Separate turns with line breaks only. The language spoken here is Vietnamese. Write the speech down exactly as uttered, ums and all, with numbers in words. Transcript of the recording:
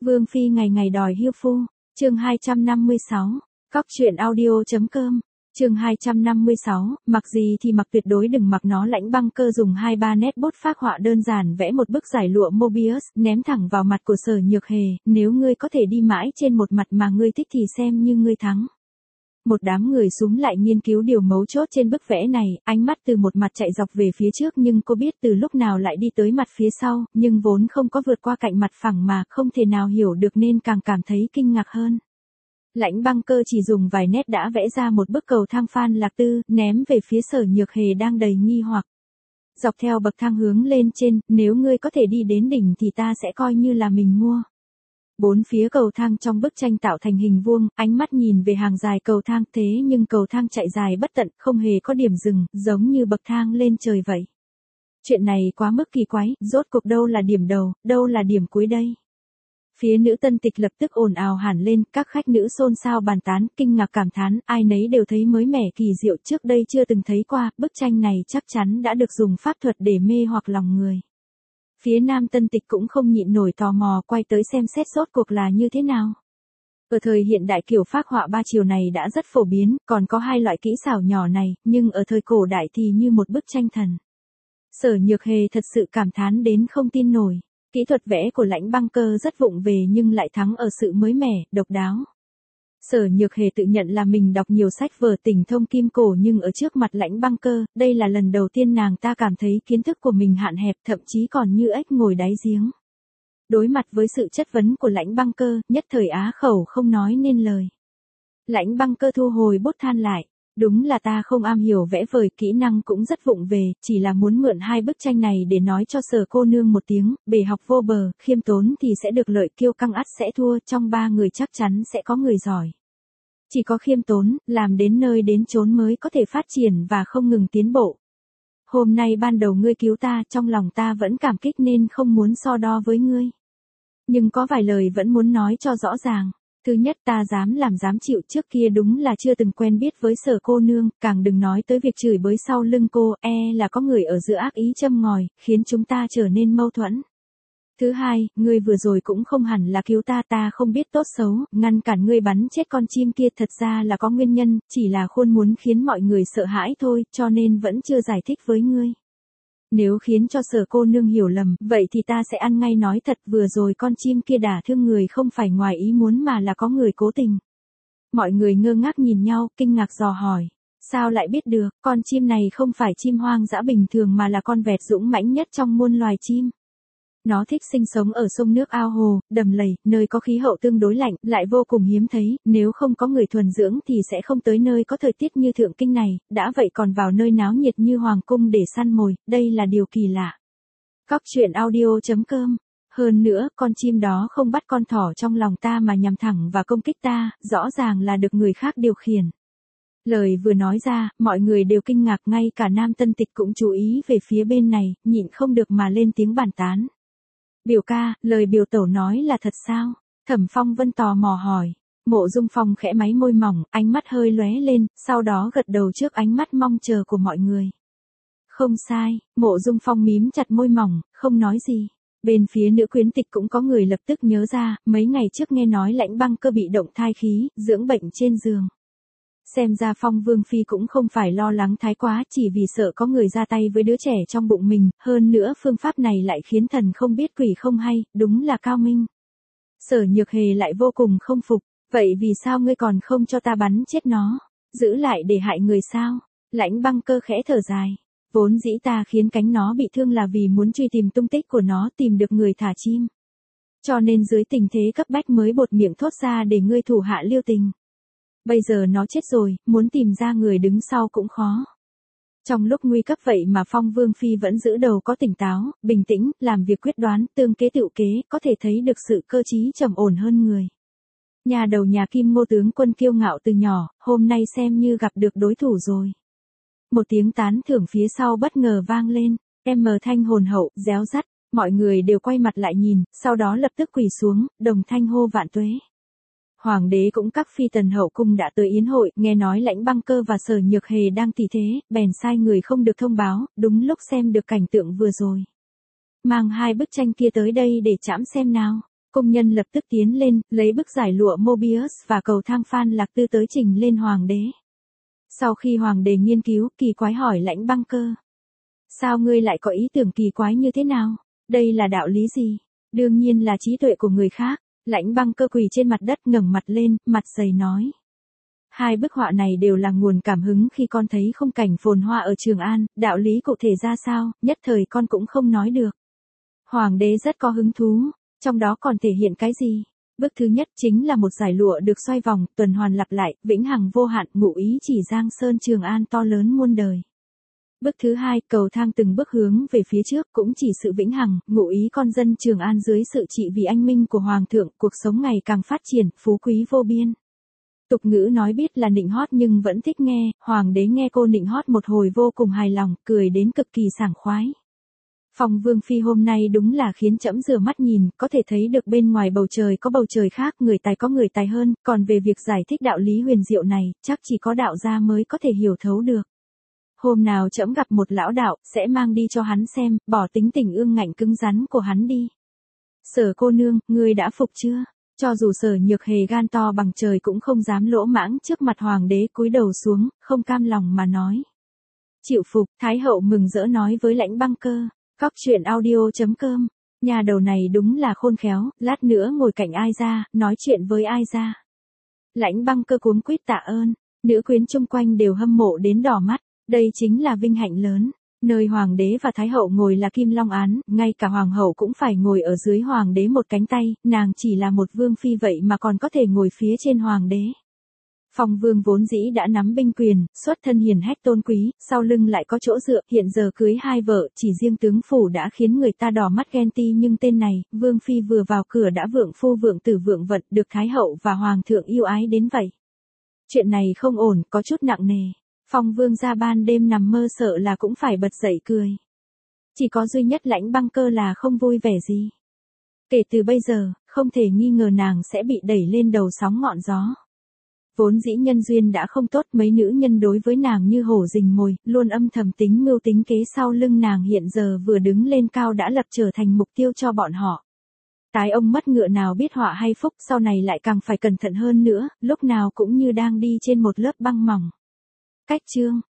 Vương phi ngày ngày đòi hiêu phu, chương hai trăm năm mươi sáu, cóc truyện audio.com, chương hai trăm năm mươi sáu, mặc gì thì mặc tuyệt đối đừng mặc nó. Lãnh Băng Cơ dùng hai ba nét bút phác họa đơn giản vẽ một bức giải lụa Mobius, ném thẳng vào mặt của Sở Nhược Hề, nếu ngươi có thể đi mãi trên một mặt mà ngươi thích thì xem như ngươi thắng. Một đám người súm lại nghiên cứu điều mấu chốt trên bức vẽ này, ánh mắt từ một mặt chạy dọc về phía trước nhưng cô biết từ lúc nào lại đi tới mặt phía sau, nhưng vốn không có vượt qua cạnh mặt phẳng mà không thể nào hiểu được nên càng cảm thấy kinh ngạc hơn. Lãnh Băng Cơ chỉ dùng vài nét đã vẽ ra một bức cầu thang Phan Lạc Tư, ném về phía Sở Nhược Hề đang đầy nghi hoặc. Dọc theo bậc thang hướng lên trên, nếu ngươi có thể đi đến đỉnh thì ta sẽ coi như là mình mua. Bốn phía cầu thang trong bức tranh tạo thành hình vuông, ánh mắt nhìn về hàng dài cầu thang, thế nhưng cầu thang chạy dài bất tận, không hề có điểm dừng, giống như bậc thang lên trời vậy. Chuyện này quá mức kỳ quái, rốt cuộc đâu là điểm đầu, đâu là điểm cuối đây? Phía nữ tân tịch lập tức ồn ào hẳn lên, các khách nữ xôn xao bàn tán, kinh ngạc cảm thán, ai nấy đều thấy mới mẻ kỳ diệu, trước đây chưa từng thấy qua, bức tranh này chắc chắn đã được dùng pháp thuật để mê hoặc lòng người. Phía nam tân tịch cũng không nhịn nổi tò mò quay tới xem xét rốt cuộc là như thế nào. Ở thời hiện đại kiểu phác họa ba chiều này đã rất phổ biến, còn có hai loại kỹ xảo nhỏ này, nhưng ở thời cổ đại thì như một bức tranh thần. Sở Nhược Hề thật sự cảm thán đến không tin nổi. Kỹ thuật vẽ của Lãnh Băng Cơ rất vụng về nhưng lại thắng ở sự mới mẻ, độc đáo. Sở Nhược Hề tự nhận là mình đọc nhiều sách vở tình thông kim cổ nhưng ở trước mặt Lãnh Băng Cơ, đây là lần đầu tiên nàng ta cảm thấy kiến thức của mình hạn hẹp, thậm chí còn như ếch ngồi đáy giếng. Đối mặt với sự chất vấn của Lãnh Băng Cơ, nhất thời á khẩu không nói nên lời. Lãnh Băng Cơ thu hồi bút than lại. Đúng là ta không am hiểu vẽ vời, kỹ năng cũng rất vụng về, chỉ là muốn mượn hai bức tranh này để nói cho Sở cô nương một tiếng, bề học vô bờ, khiêm tốn thì sẽ được lợi, kiêu căng ắt sẽ thua, trong ba người chắc chắn sẽ có người giỏi. Chỉ có khiêm tốn, làm đến nơi đến chốn mới có thể phát triển và không ngừng tiến bộ. Hôm nay ban đầu ngươi cứu ta, trong lòng ta vẫn cảm kích nên không muốn so đo với ngươi. Nhưng có vài lời vẫn muốn nói cho rõ ràng. Thứ nhất, ta dám làm dám chịu, trước kia đúng là chưa từng quen biết với Sở cô nương, càng đừng nói tới việc chửi bới sau lưng cô, e là có người ở giữa ác ý châm ngòi, khiến chúng ta trở nên mâu thuẫn. Thứ hai, ngươi vừa rồi cũng không hẳn là cứu ta, ta không biết tốt xấu, ngăn cản ngươi bắn chết con chim kia thật ra là có nguyên nhân, chỉ là khuôn muốn khiến mọi người sợ hãi thôi, cho nên vẫn chưa giải thích với ngươi. Nếu khiến cho Sở cô nương hiểu lầm, vậy thì ta sẽ ăn ngay nói thật, vừa rồi con chim kia đả thương người không phải ngoài ý muốn mà là có người cố tình. Mọi người ngơ ngác nhìn nhau, kinh ngạc dò hỏi. Sao lại biết được, con chim này không phải chim hoang dã bình thường mà là con vẹt dũng mãnh nhất trong muôn loài chim. Nó thích sinh sống ở sông nước ao hồ, đầm lầy, nơi có khí hậu tương đối lạnh, lại vô cùng hiếm thấy, nếu không có người thuần dưỡng thì sẽ không tới nơi có thời tiết như Thượng Kinh này, đã vậy còn vào nơi náo nhiệt như Hoàng Cung để săn mồi, đây là điều kỳ lạ. Cóc truyện audio.com. Hơn nữa, con chim đó không bắt con thỏ trong lòng ta mà nhằm thẳng và công kích ta, rõ ràng là được người khác điều khiển. Lời vừa nói ra, mọi người đều kinh ngạc, ngay cả nam tân tịch cũng chú ý về phía bên này, nhịn không được mà lên tiếng bàn tán. Biểu ca, lời biểu tẩu nói là thật sao? Thẩm Phong Vân tò mò hỏi. Mộ Dung Phong khẽ máy môi mỏng, ánh mắt hơi lóe lên, sau đó gật đầu trước ánh mắt mong chờ của mọi người. Không sai, Mộ Dung Phong mím chặt môi mỏng, không nói gì. Bên phía nữ quyến tịch cũng có người lập tức nhớ ra, mấy ngày trước nghe nói Lãnh Băng Cơ bị động thai khí, dưỡng bệnh trên giường. Xem ra Phong Vương Phi cũng không phải lo lắng thái quá, chỉ vì sợ có người ra tay với đứa trẻ trong bụng mình, hơn nữa phương pháp này lại khiến thần không biết quỷ không hay, đúng là cao minh. Sở Nhược Hề lại vô cùng không phục, vậy vì sao ngươi còn không cho ta bắn chết nó, giữ lại để hại người sao? Lãnh Băng Cơ khẽ thở dài, vốn dĩ ta khiến cánh nó bị thương là vì muốn truy tìm tung tích của nó, tìm được người thả chim. Cho nên dưới tình thế cấp bách mới bột miệng thốt ra để ngươi thủ hạ lưu tình. Bây giờ nó chết rồi, muốn tìm ra người đứng sau cũng khó. Trong lúc nguy cấp vậy mà Phong Vương Phi vẫn giữ đầu có tỉnh táo, bình tĩnh, làm việc quyết đoán, tương kế tựu kế, có thể thấy được sự cơ trí trầm ổn hơn người. Nhà đầu nhà Kim Ngô tướng quân kiêu ngạo từ nhỏ, hôm nay xem như gặp được đối thủ rồi. Một tiếng tán thưởng phía sau bất ngờ vang lên, em mờ thanh hồn hậu, réo rắt, mọi người đều quay mặt lại nhìn, sau đó lập tức quỳ xuống, đồng thanh hô vạn tuế. Hoàng đế cũng các phi tần hậu cung đã tới yến hội, nghe nói Lãnh Băng Cơ và Sở Nhược Hề đang tỷ thế, bèn sai người không được thông báo, đúng lúc xem được cảnh tượng vừa rồi. Mang hai bức tranh kia tới đây để trẫm xem nào. Công nhân lập tức tiến lên, lấy bức giải lụa Mobius và cầu thang Phan Lạc Tư tới trình lên hoàng đế. Sau khi hoàng đế nghiên cứu, kỳ quái hỏi Lãnh Băng Cơ. Sao ngươi lại có ý tưởng kỳ quái như thế nào? Đây là đạo lý gì? Đương nhiên là trí tuệ của người khác. Lãnh Băng Cơ quỳ trên mặt đất ngẩng mặt lên, mặt dày nói. Hai bức họa này đều là nguồn cảm hứng khi con thấy khung cảnh phồn hoa ở Trường An, đạo lý cụ thể ra sao, nhất thời con cũng không nói được. Hoàng đế rất có hứng thú, trong đó còn thể hiện cái gì? Bước thứ nhất chính là một giải lụa được xoay vòng, tuần hoàn lặp lại, vĩnh hằng vô hạn, ngụ ý chỉ Giang Sơn Trường An to lớn muôn đời. Bước thứ hai, cầu thang từng bước hướng về phía trước, cũng chỉ sự vĩnh hằng, ngụ ý con dân Trường An dưới sự trị vì anh minh của Hoàng thượng, cuộc sống ngày càng phát triển, phú quý vô biên. Tục ngữ nói biết là nịnh hót nhưng vẫn thích nghe, hoàng đế nghe cô nịnh hót một hồi vô cùng hài lòng, cười đến cực kỳ sảng khoái. Phong Vương Phi hôm nay đúng là khiến trẫm rửa mắt nhìn, có thể thấy được bên ngoài bầu trời có bầu trời khác, người tài có người tài hơn, còn về việc giải thích đạo lý huyền diệu này, chắc chỉ có đạo gia mới có thể hiểu thấu được. Hôm nào trẫm gặp một lão đạo, sẽ mang đi cho hắn xem, bỏ tính tình ương ngạnh cứng rắn của hắn đi. Sở cô nương, ngươi đã phục chưa? Cho dù Sở Nhược Hề gan to bằng trời cũng không dám lỗ mãng trước mặt hoàng đế cúi đầu xuống, không cam lòng mà nói. Chịu phục, Thái hậu mừng rỡ nói với Lãnh Băng Cơ. Cóc truyện audio chấm com. Nhà đầu này đúng là khôn khéo, lát nữa ngồi cạnh ai ra, nói chuyện với ai ra. Lãnh Băng Cơ cuống quýt tạ ơn, nữ quyến chung quanh đều hâm mộ đến đỏ mắt, đây chính là vinh hạnh lớn. Nơi hoàng đế và thái hậu ngồi là kim long án, ngay cả hoàng hậu cũng phải ngồi ở dưới hoàng đế một cánh tay, nàng chỉ là một vương phi vậy mà còn có thể ngồi phía trên hoàng đế. Phong Vương vốn dĩ đã nắm binh quyền, xuất thân hiền hách tôn quý, sau lưng lại có chỗ dựa, hiện giờ cưới hai vợ, chỉ riêng tướng phủ đã khiến người ta đỏ mắt ghen ti, nhưng tên này, Vương phi vừa vào cửa đã vượng phu vượng tử vượng vận, được thái hậu và hoàng thượng yêu ái đến vậy. Chuyện này không ổn, có chút nặng nề. Phong Vương ra ban đêm nằm mơ sợ là cũng phải bật dậy cười. Chỉ có duy nhất Lãnh Băng Cơ là không vui vẻ gì. Kể từ bây giờ, không thể nghi ngờ nàng sẽ bị đẩy lên đầu sóng ngọn gió. Vốn dĩ nhân duyên đã không tốt, mấy nữ nhân đối với nàng như hổ rình mồi, luôn âm thầm tính mưu tính kế sau lưng nàng, hiện giờ vừa đứng lên cao đã lập trở thành mục tiêu cho bọn họ. Tái ông mất ngựa nào biết họa hay phúc, sau này lại càng phải cẩn thận hơn nữa, lúc nào cũng như đang đi trên một lớp băng mỏng. Cách chương